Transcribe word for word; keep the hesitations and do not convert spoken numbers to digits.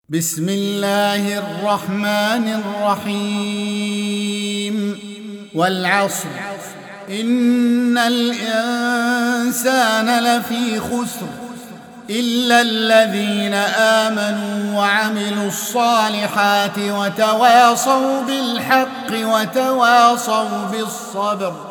بسم الله الرحمن الرحيم والعصر إن الإنسان لفي خسر إلا الذين آمنوا وعملوا الصالحات وتواصوا بالحق وتواصوا بالصبر.